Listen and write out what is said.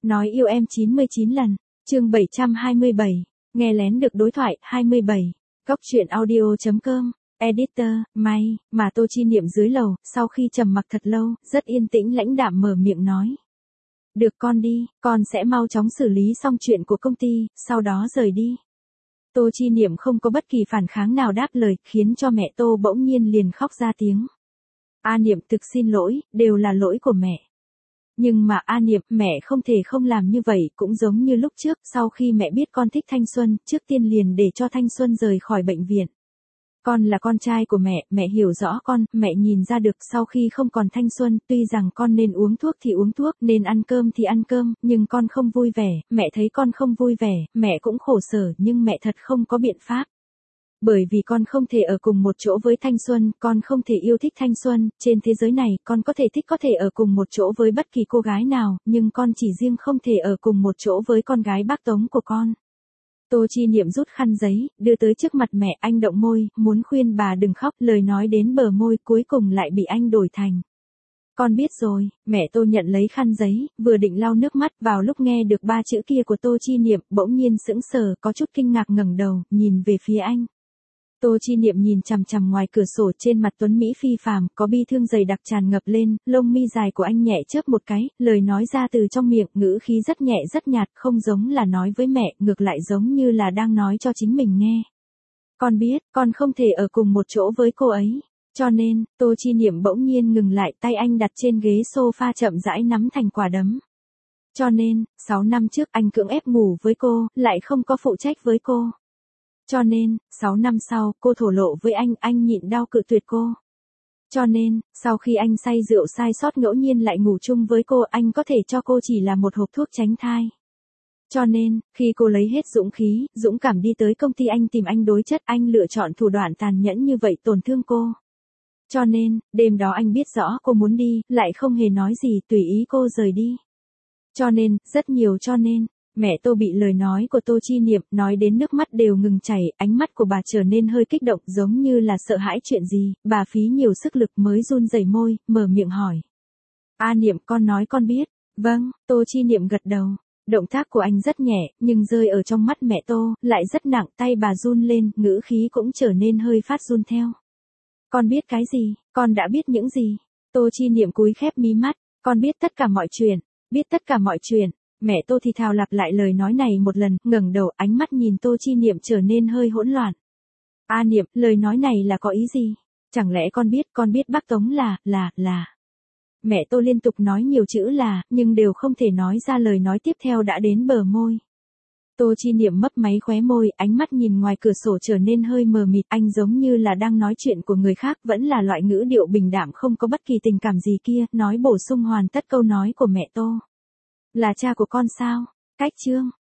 Nói yêu em 99 lần. Chương 727. Nghe lén được đối thoại 27. Góc truyện audio.com. Editor, may, mà Tô Chi Niệm dưới lầu, sau khi trầm mặc thật lâu, rất yên tĩnh lãnh đạm mở miệng nói. Được con đi, con sẽ mau chóng xử lý xong chuyện của công ty, sau đó rời đi. Tô Chi Niệm không có bất kỳ phản kháng nào đáp lời, khiến cho mẹ Tô bỗng nhiên liền khóc ra tiếng. A Niệm thực xin lỗi, đều là lỗi của mẹ. Nhưng mà A Niệm, mẹ không thể không làm như vậy, cũng giống như lúc trước, sau khi mẹ biết con thích Thanh Xuân, trước tiên liền để cho Thanh Xuân rời khỏi bệnh viện. Con là con trai của mẹ hiểu rõ con, mẹ nhìn ra được sau khi không còn Thanh Xuân, tuy rằng con nên uống thuốc thì uống thuốc, nên ăn cơm thì ăn cơm, nhưng con không vui vẻ, mẹ thấy con không vui vẻ, mẹ cũng khổ sở, nhưng mẹ thật không có biện pháp. Bởi vì con không thể ở cùng một chỗ với Thanh Xuân, con không thể yêu thích Thanh Xuân, trên thế giới này, con có thể ở cùng một chỗ với bất kỳ cô gái nào, nhưng con chỉ riêng không thể ở cùng một chỗ với con gái bác Tống của con. Tô Chi Niệm rút khăn giấy, đưa tới trước mặt mẹ, anh động môi, muốn khuyên bà đừng khóc, lời nói đến bờ môi cuối cùng lại bị anh đổi thành. Con biết rồi, mẹ Tô nhận lấy khăn giấy, vừa định lau nước mắt, vào lúc nghe được ba chữ kia của Tô Chi Niệm, bỗng nhiên sững sờ, có chút kinh ngạc ngẩng đầu, nhìn về phía anh. Tô Chi Niệm nhìn chằm chằm ngoài cửa sổ, trên mặt tuấn mỹ phi phàm, có bi thương dày đặc tràn ngập lên, lông mi dài của anh nhẹ chớp một cái, lời nói ra từ trong miệng, ngữ khí rất nhẹ rất nhạt, không giống là nói với mẹ, ngược lại giống như là đang nói cho chính mình nghe. Con biết, con không thể ở cùng một chỗ với cô ấy. Cho nên, Tô Chi Niệm bỗng nhiên ngừng lại, tay anh đặt trên ghế sofa chậm rãi nắm thành quả đấm. Cho nên, 6 năm trước anh cưỡng ép ngủ với cô, lại không có phụ trách với cô. Cho nên, 6 năm sau, cô thổ lộ với anh nhịn đau cự tuyệt cô. Cho nên, sau khi anh say rượu sai sót ngẫu nhiên lại ngủ chung với cô, anh có thể cho cô chỉ là một hộp thuốc tránh thai. Cho nên, khi cô lấy hết dũng khí, dũng cảm đi tới công ty anh tìm anh đối chất, anh lựa chọn thủ đoạn tàn nhẫn như vậy tổn thương cô. Cho nên, đêm đó anh biết rõ cô muốn đi, lại không hề nói gì, tùy ý cô rời đi. Cho nên, rất nhiều cho nên. Mẹ Tô bị lời nói của Tô Chi Niệm nói đến nước mắt đều ngừng chảy, ánh mắt của bà trở nên hơi kích động, giống như là sợ hãi chuyện gì, bà phí nhiều sức lực mới run rẩy môi, mở miệng hỏi. A Niệm, con nói con biết. Vâng, Tô Chi Niệm gật đầu. Động tác của anh rất nhẹ, nhưng rơi ở trong mắt mẹ Tô, lại rất nặng, tay bà run lên, ngữ khí cũng trở nên hơi phát run theo. Con biết cái gì, con đã biết những gì? Tô Chi Niệm cúi khép mí mắt, con biết tất cả mọi chuyện, biết tất cả mọi chuyện. Mẹ Tô thì thào lặp lại lời nói này một lần, ngẩng đầu, ánh mắt nhìn Tô Chi Niệm trở nên hơi hỗn loạn. A Niệm, lời nói này là có ý gì? Chẳng lẽ con biết bác Tống là. Mẹ Tô liên tục nói nhiều chữ là, nhưng đều không thể nói ra lời nói tiếp theo đã đến bờ môi. Tô Chi Niệm mấp máy khóe môi, ánh mắt nhìn ngoài cửa sổ trở nên hơi mờ mịt, anh giống như là đang nói chuyện của người khác, vẫn là loại ngữ điệu bình đạm không có bất kỳ tình cảm gì kia, nói bổ sung hoàn tất câu nói của mẹ Tô. Là cha của con sao? Cách chương.